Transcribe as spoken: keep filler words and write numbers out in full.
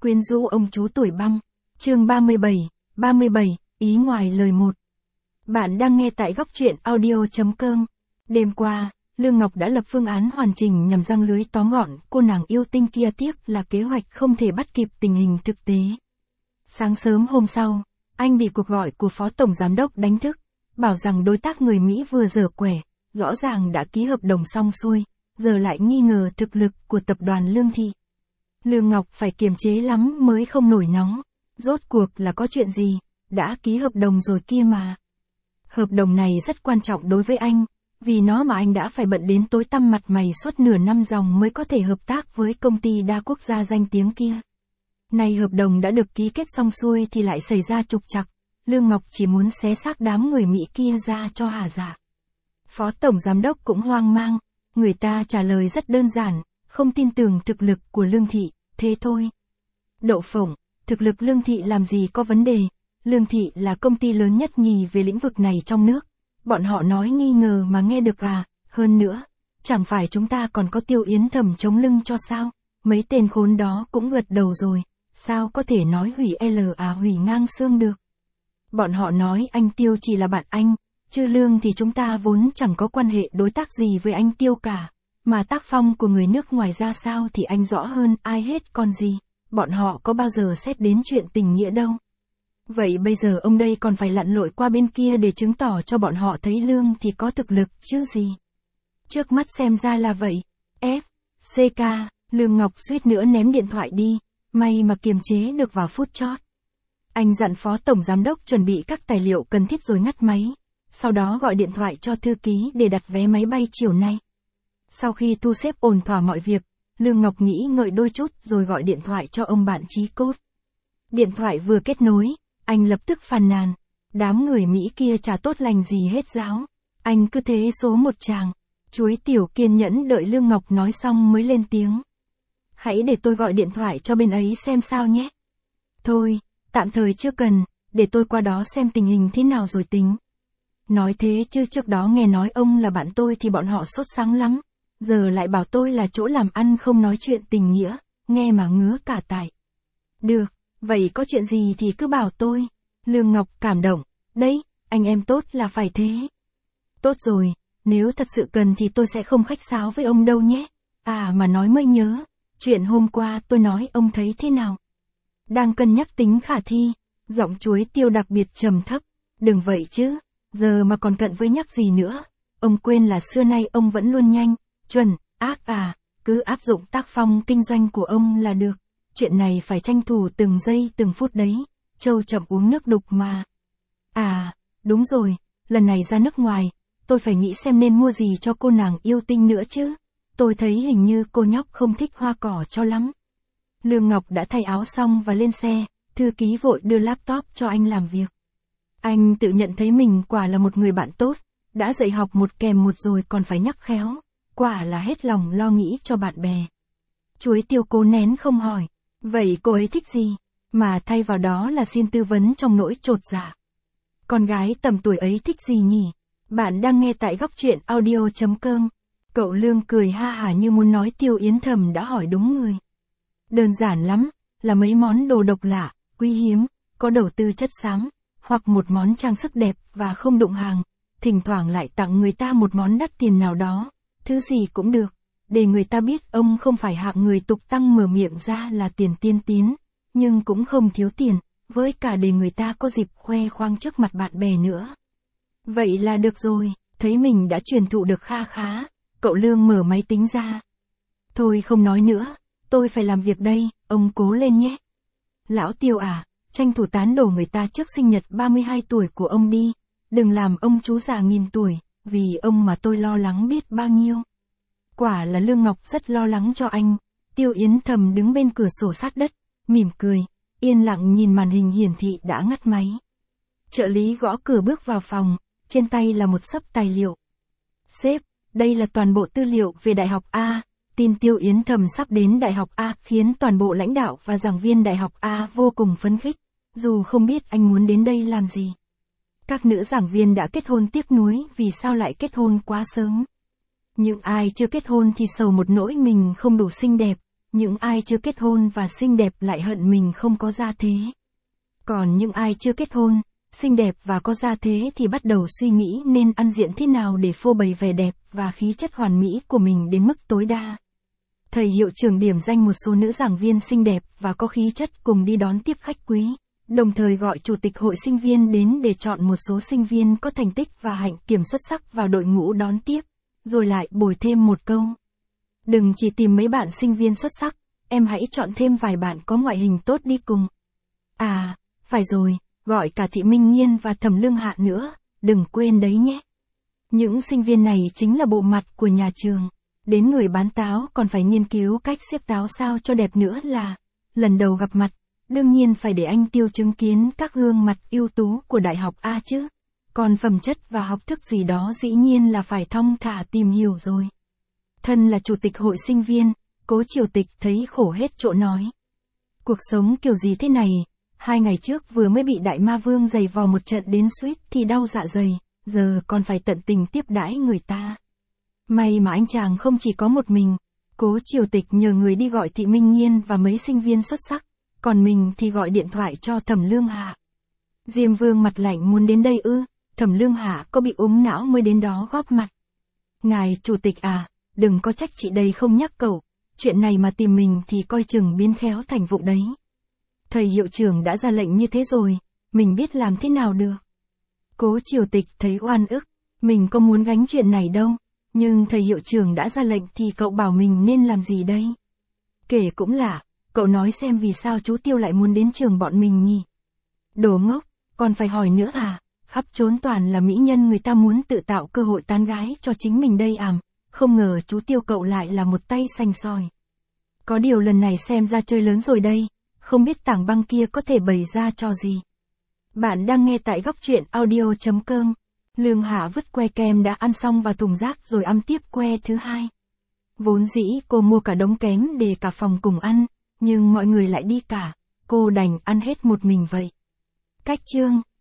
Quyến rũ ông chú tuổi băng. Chương ba mươi bảy, ba mươi bảy, ý ngoài lời một. Bạn đang nghe tại góc truyện audio chấm com. Đêm qua, Lương Ngọc đã lập phương án hoàn chỉnh nhằm răng lưới tóm gọn cô nàng yêu tinh kia, tiếc là kế hoạch không thể bắt kịp tình hình thực tế. Sáng sớm hôm sau, anh bị cuộc gọi của Phó Tổng Giám đốc đánh thức, bảo rằng đối tác người Mỹ vừa giở quẻ, rõ ràng đã ký hợp đồng xong xuôi, giờ lại nghi ngờ thực lực của tập đoàn Lương Thị. Lương Ngọc phải kiềm chế lắm mới không nổi nóng, rốt cuộc là có chuyện gì, đã ký hợp đồng rồi kia mà. Hợp đồng này rất quan trọng đối với anh, vì nó mà anh đã phải bận đến tối tăm mặt mày suốt nửa năm ròng mới có thể hợp tác với công ty đa quốc gia danh tiếng kia. Nay hợp đồng đã được ký kết xong xuôi thì lại xảy ra trục trặc, Lương Ngọc chỉ muốn xé xác đám người Mỹ kia ra cho hà dạ. Phó Tổng Giám đốc cũng hoang mang, người ta trả lời rất đơn giản, không tin tưởng thực lực của Lương Thị, thế thôi. Đậu phộng, thực lực Lương Thị làm gì có vấn đề, Lương Thị là công ty lớn nhất nhì về lĩnh vực này trong nước, bọn họ nói nghi ngờ mà nghe được à, hơn nữa, chẳng phải chúng ta còn có Tiêu Yến Thầm chống lưng cho sao, mấy tên khốn đó cũng gật đầu rồi, sao có thể nói hủy L à hủy ngang xương được. Bọn họ nói anh Tiêu chỉ là bạn anh, chứ Lương thì chúng ta vốn chẳng có quan hệ đối tác gì với anh Tiêu cả. Mà tác phong của người nước ngoài ra sao thì anh rõ hơn ai hết còn gì, bọn họ có bao giờ xét đến chuyện tình nghĩa đâu. Vậy bây giờ ông đây còn phải lặn lội qua bên kia để chứng tỏ cho bọn họ thấy Lương thì có thực lực chứ gì. Trước mắt xem ra là vậy. F, C K, Lương Ngọc suýt nữa ném điện thoại đi, may mà kiềm chế được vào phút chót. Anh dặn Phó Tổng Giám đốc chuẩn bị các tài liệu cần thiết rồi ngắt máy, sau đó gọi điện thoại cho thư ký để đặt vé máy bay chiều nay. Sau khi thu xếp ổn thỏa mọi việc, Lương Ngọc nghĩ ngợi đôi chút rồi gọi điện thoại cho ông bạn chí cốt. Điện thoại vừa kết nối, anh lập tức phàn nàn, đám người Mỹ kia chả tốt lành gì hết giáo, anh cứ thế số một chàng. Chuối tiểu kiên nhẫn đợi Lương Ngọc nói xong mới lên tiếng. Hãy để tôi gọi điện thoại cho bên ấy xem sao nhé. Thôi, tạm thời chưa cần, để tôi qua đó xem tình hình thế nào rồi tính. Nói thế chứ trước đó nghe nói ông là bạn tôi thì bọn họ sốt sắng lắm. Giờ lại bảo tôi là chỗ làm ăn không nói chuyện tình nghĩa, nghe mà ngứa cả tai. Được, vậy có chuyện gì thì cứ bảo tôi. Lương Ngọc cảm động, đấy, anh em tốt là phải thế. Tốt rồi, nếu thật sự cần thì tôi sẽ không khách sáo với ông đâu nhé. À mà nói mới nhớ, chuyện hôm qua tôi nói ông thấy thế nào? Đang cân nhắc tính khả thi, giọng chuối tiêu đặc biệt trầm thấp, đừng vậy chứ, giờ mà còn cận với nhắc gì nữa. Ông quên là xưa nay ông vẫn luôn nhanh, chuẩn, ác à, cứ áp dụng tác phong kinh doanh của ông là được. Chuyện này phải tranh thủ từng giây từng phút đấy, trâu chậm uống nước đục mà. À, đúng rồi, lần này ra nước ngoài, tôi phải nghĩ xem nên mua gì cho cô nàng yêu tinh nữa chứ. Tôi thấy hình như cô nhóc không thích hoa cỏ cho lắm. Lương Ngọc đã thay áo xong và lên xe, thư ký vội đưa laptop cho anh làm việc. Anh tự nhận thấy mình quả là một người bạn tốt, đã dạy học một kèm một rồi còn phải nhắc khéo. Quả là hết lòng lo nghĩ cho bạn bè. Chuối tiêu cố nén không hỏi, vậy cô ấy thích gì? Mà thay vào đó là xin tư vấn trong nỗi chột dạ. Con gái tầm tuổi ấy thích gì nhỉ? Bạn đang nghe tại góc truyện audio chấm com. Cậu Lương cười ha hả như muốn nói Tiêu Yến Thầm đã hỏi đúng người. Đơn giản lắm, là mấy món đồ độc lạ, quý hiếm, có đầu tư chất xám, hoặc một món trang sức đẹp và không đụng hàng, thỉnh thoảng lại tặng người ta một món đắt tiền nào đó. Thứ gì cũng được, để người ta biết ông không phải hạng người tục tăng mở miệng ra là tiền tiên tín, nhưng cũng không thiếu tiền, với cả để người ta có dịp khoe khoang trước mặt bạn bè nữa. Vậy là được rồi, thấy mình đã truyền thụ được kha khá, cậu Lương mở máy tính ra. Thôi không nói nữa, tôi phải làm việc đây, ông cố lên nhé. Lão Tiêu à, tranh thủ tán đổ người ta trước sinh nhật ba mươi hai tuổi của ông đi, đừng làm ông chú già nghìn tuổi. Vì ông mà tôi lo lắng biết bao nhiêu. Quả là Lương Ngọc rất lo lắng cho anh. Tiêu Yến Thầm đứng bên cửa sổ sát đất, mỉm cười, yên lặng nhìn màn hình hiển thị đã ngắt máy. Trợ lý gõ cửa bước vào phòng, trên tay là một xấp tài liệu. Sếp, đây là toàn bộ tư liệu về Đại học A. Tin Tiêu Yến Thầm sắp đến Đại học A khiến toàn bộ lãnh đạo và giảng viên Đại học A vô cùng phấn khích, dù không biết anh muốn đến đây làm gì. Các nữ giảng viên đã kết hôn tiếc nuối vì sao lại kết hôn quá sớm. Nhưng ai chưa kết hôn thì sầu một nỗi mình không đủ xinh đẹp, những ai chưa kết hôn và xinh đẹp lại hận mình không có gia thế. Còn những ai chưa kết hôn, xinh đẹp và có gia thế thì bắt đầu suy nghĩ nên ăn diện thế nào để phô bày vẻ đẹp và khí chất hoàn mỹ của mình đến mức tối đa. Thầy hiệu trưởng điểm danh một số nữ giảng viên xinh đẹp và có khí chất cùng đi đón tiếp khách quý, đồng thời gọi chủ tịch hội sinh viên đến để chọn một số sinh viên có thành tích và hạnh kiểm xuất sắc vào đội ngũ đón tiếp, rồi lại bồi thêm một câu. Đừng chỉ tìm mấy bạn sinh viên xuất sắc, em hãy chọn thêm vài bạn có ngoại hình tốt đi cùng. À, phải rồi, gọi cả Thị Minh Nhiên và Thẩm Lương Hạ nữa, đừng quên đấy nhé. Những sinh viên này chính là bộ mặt của nhà trường. Đến người bán táo còn phải nghiên cứu cách xếp táo sao cho đẹp nữa là, lần đầu gặp mặt, đương nhiên phải để anh Tiêu chứng kiến các gương mặt ưu tú của đại học A chứ. Còn phẩm chất và học thức gì đó dĩ nhiên là phải thong thả tìm hiểu rồi. Thân là chủ tịch hội sinh viên, Cố Triều Tịch thấy khổ hết chỗ nói. Cuộc sống kiểu gì thế này, hai ngày trước vừa mới bị đại ma vương giày vò một trận đến suýt thì đau dạ dày, giờ còn phải tận tình tiếp đãi người ta. May mà anh chàng không chỉ có một mình, Cố Triều Tịch nhờ người đi gọi Thị Minh Nhiên và mấy sinh viên xuất sắc, còn mình thì gọi điện thoại cho Thẩm Lương Hạ. Diêm Vương mặt lạnh muốn đến đây ư? Thẩm Lương Hạ có bị úng não mới đến đó góp mặt. Ngài chủ tịch à, đừng có trách chị đây không nhắc cậu, chuyện này mà tìm mình thì coi chừng biến khéo thành vụ đấy. Thầy hiệu trưởng đã ra lệnh như thế rồi, mình biết làm thế nào được. Cố Triều Tịch thấy oan ức, mình có muốn gánh chuyện này đâu, nhưng thầy hiệu trưởng đã ra lệnh thì cậu bảo mình nên làm gì đây? Kể cũng lạ, cậu nói xem vì sao chú Tiêu lại muốn đến trường bọn mình nhỉ? Đồ ngốc, còn phải hỏi nữa à? Khắp trốn toàn là mỹ nhân người ta muốn tự tạo cơ hội tán gái cho chính mình đây àm, không ngờ chú Tiêu cậu lại là một tay xanh soi. Có điều lần này xem ra chơi lớn rồi đây, không biết tảng băng kia có thể bày ra trò gì. Bạn đang nghe tại góc truyện audio chấm com. Lương Hạ vứt que kem đã ăn xong vào thùng rác rồi ăn tiếp que thứ hai. Vốn dĩ cô mua cả đống kém để cả phòng cùng ăn, nhưng mọi người lại đi cả, cô đành ăn hết một mình vậy. Cách chương